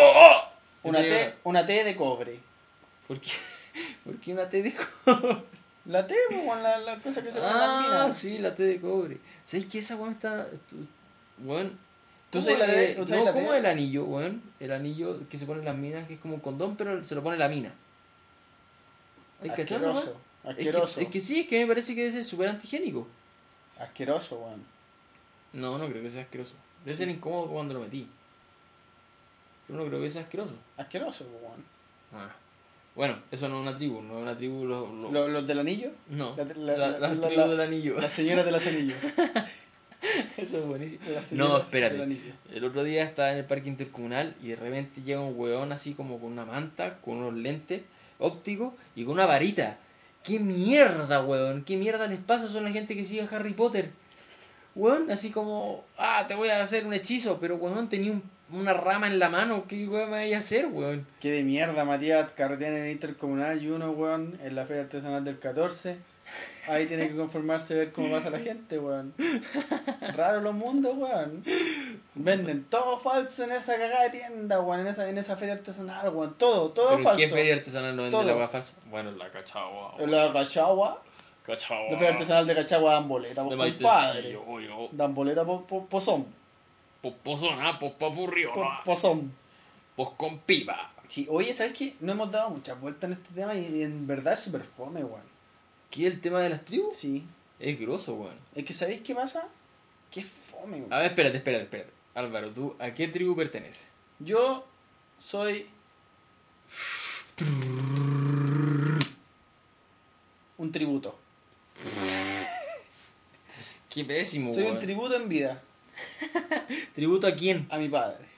Una T de cobre. ¿Por qué? ¿Por qué una T de cobre? La T, con la cosa que se pone en las minas. Sí, la T de cobre. ¿Sabes qué? Esa weón está... Weón... ¿Tú sabes la T? No, ¿cómo es el anillo, weón? El anillo que se pone en las minas, que es como un condón, pero se lo pone la mina. ¿Hay cachado, Asqueroso. weón? Asqueroso. Es que sí, es que me parece que debe ser súper antigénico. Asqueroso, weón. No, no creo que sea asqueroso. Debe ser incómodo cuando lo metí. Pero no creo que sea asqueroso. Asqueroso, weón. Ah. Bueno, eso no es una tribu, no es una tribu... ¿Los del anillo? No, La tribu del anillo. Las señoras de los anillos. Eso es buenísimo. Las No, señoras del espérate. anillo. El otro día estaba en el parque intercomunal y de repente llega un weón así como con una manta, con unos lentes ópticos y con una varita. ¡Qué mierda, weón! ¿Qué mierda les pasa? Son la gente que sigue a Harry Potter. Weón, así como, te voy a hacer un hechizo, pero weón, tenía una rama en la mano. ¿Qué weón me voy a hacer, weón? Qué de mierda, Matías, carretean en el intercomunal y uno, weón, en la feria artesanal del 14. Ahí tiene que conformarse a ver cómo pasa la gente, weón. Raro los mundos, weón. Venden todo falso en esa cagada de tienda, weón, en esa feria artesanal, weón. Todo ¿Pero falso. qué feria artesanal no vende Todo. la weá falsa? Bueno, la Cachagua. En la Cachagua. Cachagua. La feria artesanal de Cachagua dan boleta, De por Maitencillo, compadre. obvio. Dan boleta por pozón. Pues pozona, pues papurriola. Pozón. Pues con pipa. Sí, oye, ¿sabes qué? No hemos dado muchas vueltas en este tema y en verdad es súper fome, weón. ¿Qué es el tema de las tribus? Sí. Es grosso, weón. Es que ¿sabéis qué pasa? Que es fome, weón. A ver, espérate. Álvaro, ¿tú a qué tribu perteneces? Yo soy un tributo. Qué pésimo, Soy weón. un tributo en vida ¿Tributo a quién? a mi padre.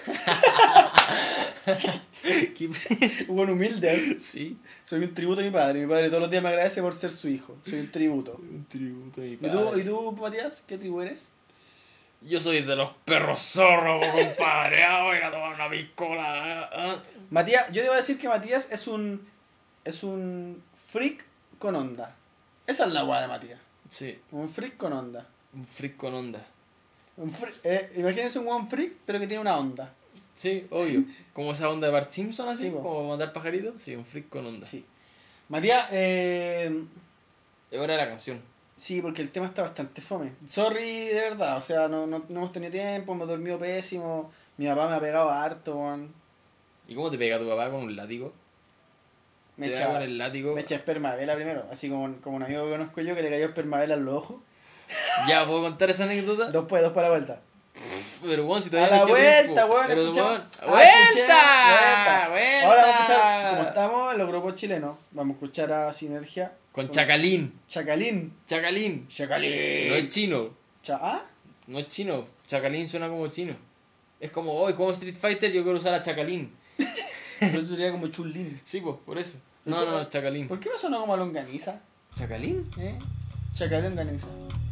Qué pésimo. Un humilde, ¿eh? Sí. Soy un tributo a mi padre. Mi padre todos los días me agradece por ser su hijo. Soy un tributo. Un tributo a mi ¿Y padre. tú, Matías? ¿Qué tribu eres? Yo soy de los perros zorros, compadre. Voy a ir a tomar una piscola. Matías, yo debo decir que Matías es un freak con onda. Esa es la guada de Matías. Sí, Un freak con onda. un freak con onda. Imagínense un one freak, pero que tiene una onda. Sí, obvio. Como esa onda de Bart Simpson, así, Sí, po. como mandar pajaritos. Sí, un freak con onda. Sí. Matías, Es hora de la canción. sí, porque el tema está bastante fome. Sorry, de verdad, o sea, no hemos tenido tiempo, hemos dormido pésimo. Mi papá me ha pegado harto, weón. ¿Y cómo te pega tu papá con un látigo? Me Te da echa, con el látigo. me echa espermavela primero, así como un amigo que conozco yo que le cayó espermavela en los ojos. Ya, ¿puedo contar esa anécdota? Dos para la vuelta. Pero bueno, si A todavía la no queda vuelta, tiempo. weón, Pero escuchamos. weón, Vuelta. ¡Vuelta! Ahora vamos a escuchar, como estamos en los grupos chilenos, vamos a escuchar a Sinergia. Con Chacalín. Chacalín. Chacalín. Chacalín. No es chino. ¿Ah? No es chino. Chacalín suena como chino. Es como, hoy juego Street Fighter, yo quiero usar a Chacalín. Pero eso sería como Chulín. Sí, pues, por eso. No, Chacalín. ¿Por qué me sonó como a longaniza? ¿Chacalín? Chacalín longaniza.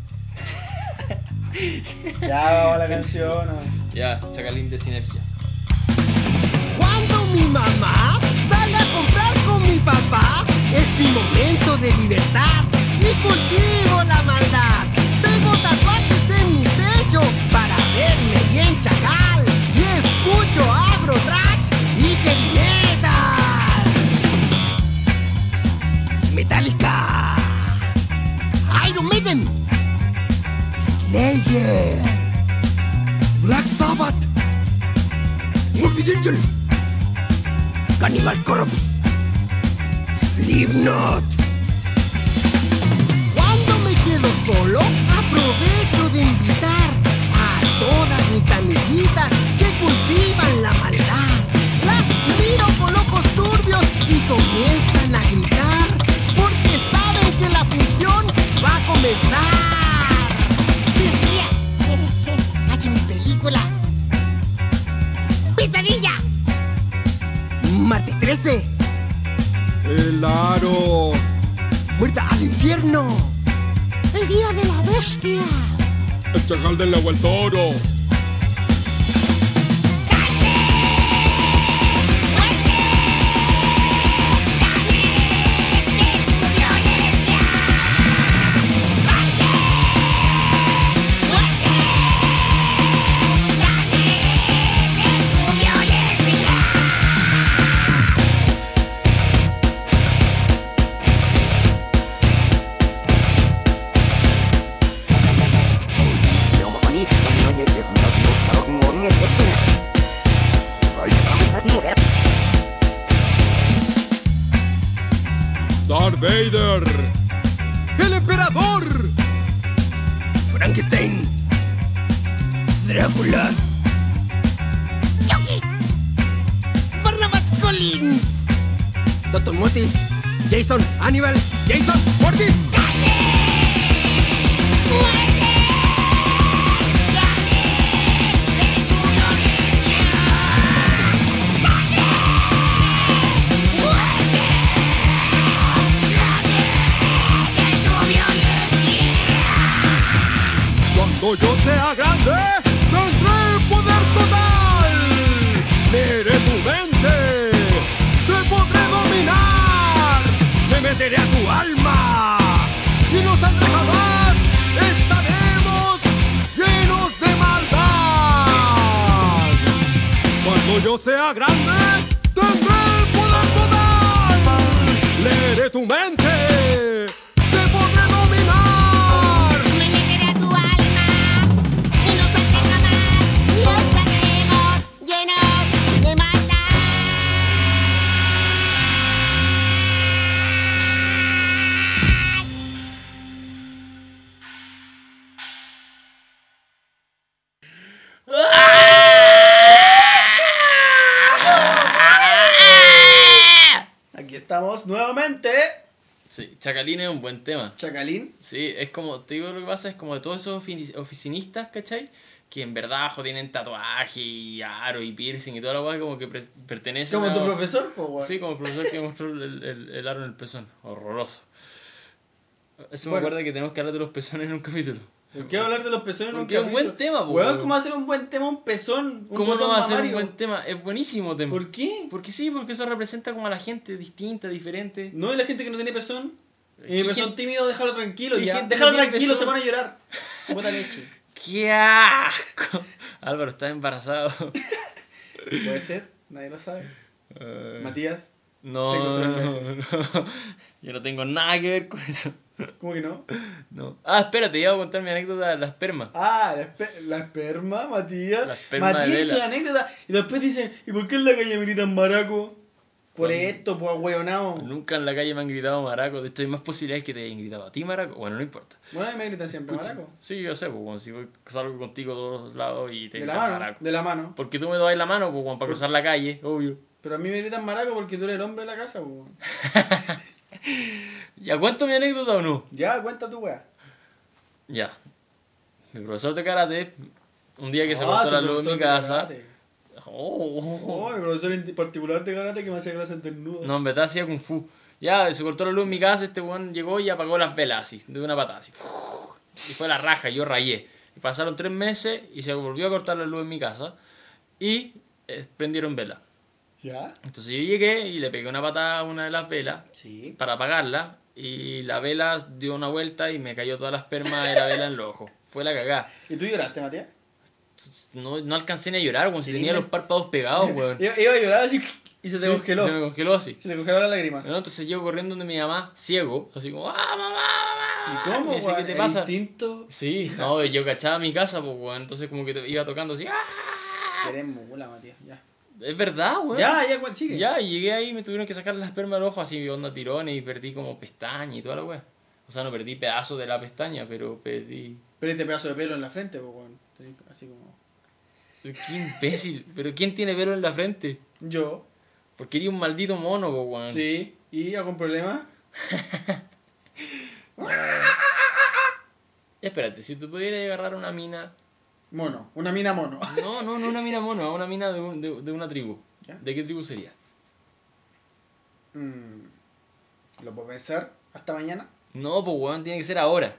Ya vamos a la canción. ¿No? Ya, Chacalín de Sinergia. Cuando mi mamá sale a comprar con mi papá, es mi momento de libertad y cultivo la maldad. Tengo tatuajes en mi pecho para verme bien chacal y escucho agro trash y heavy metal. Slayer, Black Sabbath, Morbid Angel, Cannibal Corpse, Slipknot. Cuando me quedo solo, aprovecho de invitar a todas mis amiguitas que cultivan la maldad. Las miro con ojos turbios y comienzan a gritar porque saben que la función va a comenzar. ¡Cache mi película! ¡Pesadilla! Martes 13. El aro. Vuelta al infierno. El día de la bestia. El chacal del agua al toro. Darth Vader. El emperador. Frankenstein. Drácula. Chucky. Barnabas Collins. Dr. Mortis. Jason. Hannibal. Jason. Mortis. Cuando yo sea grande, tendré el poder total. Leeré tu mente, te podré dominar. Me meteré a tu alma y no saldré jamás. Estaremos llenos de maldad. Cuando yo sea grande, tendré el poder total. Leeré tu mente, te podré dominar. Me meteré a tu alma y no saldré jamás. Nos saldremos llenos de maldad. Aquí estamos nuevamente. Sí, Chacalín es un buen tema. Chacalín. Sí, es como, te digo lo que pasa, es como de todos esos oficinistas, ¿cachai? Que en verdad abajo tienen tatuaje y aro y piercing y toda la cosa como que pertenecen Como a... tu profesor, pues, weón. Sí, como el profesor que mostró el aro en el pezón. Horroroso. Eso me Bueno. acuerda que tenemos que hablar de los pezones en un capítulo. ¿Por qué hablar de los pezones en un Porque es un capítulo? buen tema, po, Weón, weón. ¿cómo hacer un buen tema un pezón? Un ¿Cómo no botón va a ser un mamario? buen tema? Es buenísimo tema. ¿Por qué? Porque sí, porque eso representa como a la gente distinta, diferente. No, y la gente que no tiene pezón. Y ¿Qué mi pezón gente- tímido, déjalo tranquilo qué ya. gente Déjalo no tiene tranquilo, pezón? se pone a llorar. Puta leche. ¡Qué asco! Álvaro, estás embarazado. Puede ser, nadie lo sabe. Matías, No, Tengo 3 meses. no. Yo no tengo nada que ver con eso. ¿cómo que no? No. Ah, espérate, iba a contar mi anécdota de la esperma. Ah, la esperma, Matías. La esperma de Matías hizo Vela. una anécdota y después dicen, ¿y por qué en la calle me gritan maraco? Por ¿Cuándo? esto, por hueonao. Nunca en la calle me han gritado maraco. De hecho, hay más posibilidades que te hayan gritado a ti maraco. Bueno, no importa. Bueno, a mí me gritan siempre Escucha. maraco. Sí, yo sé, pues, como si salgo contigo a todos lados y te De la gritan mano, maraco. de la mano. Porque tú me das la mano, pues, como para cruzar la calle, obvio. Pero a mí me gritan maraco porque tú eres el hombre de la casa, pues. ¿Ya cuento mi anécdota o no? Ya, cuenta tu weá. Ya. Mi profesor de karate, un día que se Ah, cortó tu la luz en profesor mi de casa. karate. Oh. Oh, mi profesor en particular de karate que me hacía clases desnudo. No, en verdad hacía kung fu. Ya, se cortó la luz en mi casa, este weón llegó y apagó las velas así, de una patada así. Y fue la raja, yo rayé. Y pasaron 3 meses y se volvió a cortar la luz en mi casa y prendieron velas. ¿Ya? Entonces yo llegué y le pegué una patada a una de las velas Sí. para apagarla y la vela dio una vuelta y me cayó toda la esperma de la vela en los ojos. Fue la cagada. ¿Y tú lloraste, Matías? No alcancé ni a llorar, weón, si Sí, tenía me- los párpados pegados, weón. Iba a llorar así. Y se te Sí, congeló. Se me congeló así. Se te congeló la lágrima. No, entonces llego corriendo donde mi mamá, ciego, así como, ¡ah, mamá! ¿Y cómo, Me dice, weón? ¿qué te El pasa? instinto. Sí, no, yo cachaba mi casa, pues, weón. Entonces como que iba tocando así, ¡ah! Queremos, mula, Matías. Ya. Es verdad, weón. Ya, sigue. Ya, y llegué ahí y me tuvieron que sacar la esperma del ojo, así, onda tirones, y perdí como pestaña y toda la weá. O sea, no perdí pedazos de la pestaña, pero perdí... Pero este pedazo de pelo en la frente, pues, weón. Así como. Pero qué imbécil. ¿Pero quién tiene pelo en la frente? Yo. Porque eres un maldito mono, po, weón. Sí. ¿Y algún problema? Espérate, si tú pudieras agarrar una mina... Mono. Una mina mono. No una mina mono, una mina de una tribu. ¿Ya? ¿De qué tribu sería? ¿Lo puedo pensar hasta mañana? No, pues weón, tiene que ser ahora.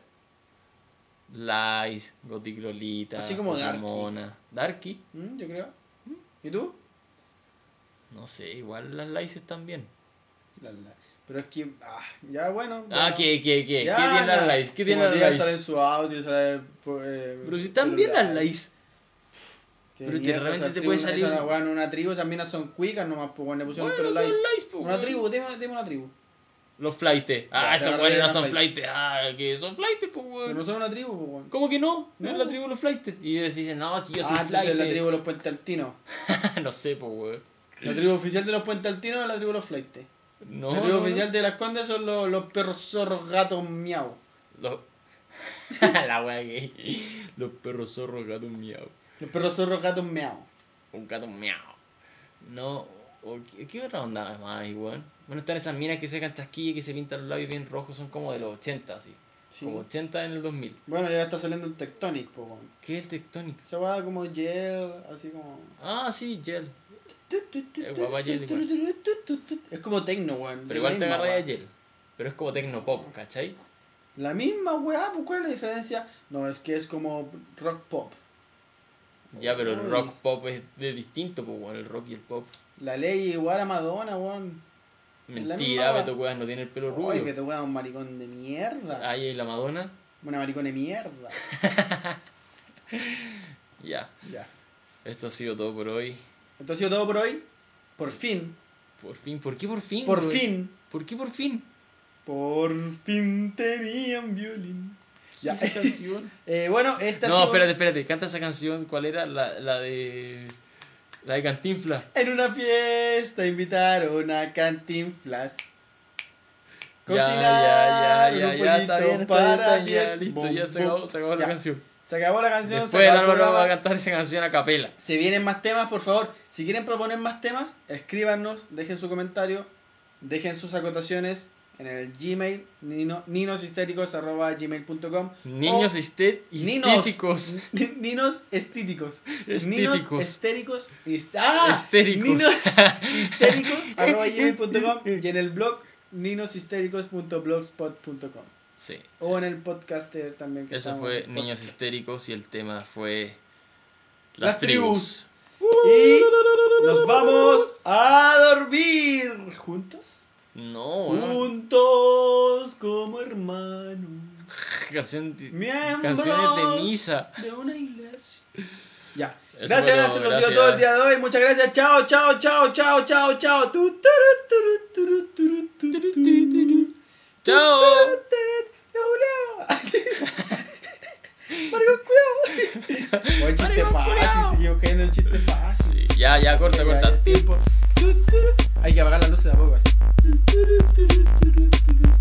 Lice, Gothic Lolita, Así como Darky. Pokémona. Darky, Yo creo. ¿Y tú? no sé, igual las Lice están bien. Pero es que. Ya bueno. Ah, ya. ¿qué? Ya, ¿Qué tiene las ya. Lice? ¿Qué Que tiene las Matías Lice? sale en su audio, sale. Pero si están bien las Lice. Pero es que realmente te puede salir- Bueno, una tribu, esas minas son cuicas nomás, pues bueno, le pusieron Bueno, pelo son lice. lice, pues, Una weón. tribu, dime una tribu. Los flightes. Ya, te Estos agarré weones no una son flight. flightes. que son flightes, pues Pero weón. no son una tribu, pues bueno. ¿Cómo que no? No es No. la tribu de los flightes. Y ellos dicen, no, si yo soy Entonces flight. la tribu de los Puente Altinos. No sé, pues weón. La tribu oficial de los Puente Altinos es la tribu de los flightes. No, La tribu no, oficial de las Condes son los perros zorros gatos miau. no. La wea gay. Los perros zorros, gatos miau. Los perros zorros gatos miau. Un gato miau. No. ¿Qué otra onda más, weón? Bueno, están esas minas que se sacan chasquillas y que se pintan los labios bien rojos. Son como de los 80, así. Sí. Como 80 en el 2000. Bueno, ya está saliendo el Tectonic, pues bueno. ¿Qué es el Tectonic? Esa va como gel, así como. Ah, sí, gel. Es guapa gel igual. Es como tecno, weón. Pero igual te agarras a gel. Pero es como tecnopop, ¿cachai? La misma weá, pues ¿cuál es la diferencia? No, es que es como rock pop. Ya, pero el Uy. rock pop es de distinto, pues, bueno, el rock y el pop. La ley igual a Madonna, weón. la misma Mentira, weá. Beto Cuevas no tiene el pelo Uy, rubio. que te weá un maricón de mierda. Ahí hay la Madonna. Una maricón de mierda. Ya. Ya. Esto ha sido todo por hoy. Esto ha sido todo por hoy. Por fin. Por fin. ¿Por qué por fin? Por weón? fin. ¿Por qué por fin? Por fin tenían violín. Ya. Esa canción. Bueno, esta ha No, sido- espérate. Canta esa canción. ¿Cuál era? La de Cantinflas. En una fiesta invitaron a Cantinflas. Cocinaron un pollito para 10. Listo, Bum, ya se bum. acabó la Ya. canción. Se acabó la canción. Después se el acabó el Álvaro va a programa. cantar esa canción a capela. Si vienen más temas, por favor, si quieren proponer más temas, escríbanos, dejen su comentario, dejen sus acotaciones en el Gmail, ninoshisterico@gmail.com. Niños estéticos. Ninos estéticos. Estéticos. Ninos histéricos. Histéricos. Ninos histéricos@gmail.com y en el blog ninoshistéricos.blogspot.com Sí. o en el podcaster también. que Eso estamos fue en el Niños podcast. Histéricos y el tema fue Las Las tribus. Y nos vamos a dormir juntos. No, weón. Juntos como hermanos. Canciones Canciones de misa. de una iglesia. Ya. Eso Gracias, fue todo, eso ha sido gracias. todo el día de hoy. Muchas gracias. Chao, chao, chao, chao, chao, chao. ¡Chao! Maricón culiao. Oye, chiste fácil, seguimos cayendo en chiste fácil. Sí, ya, corta. Tiempo. Hay que apagar la luz de a poco así.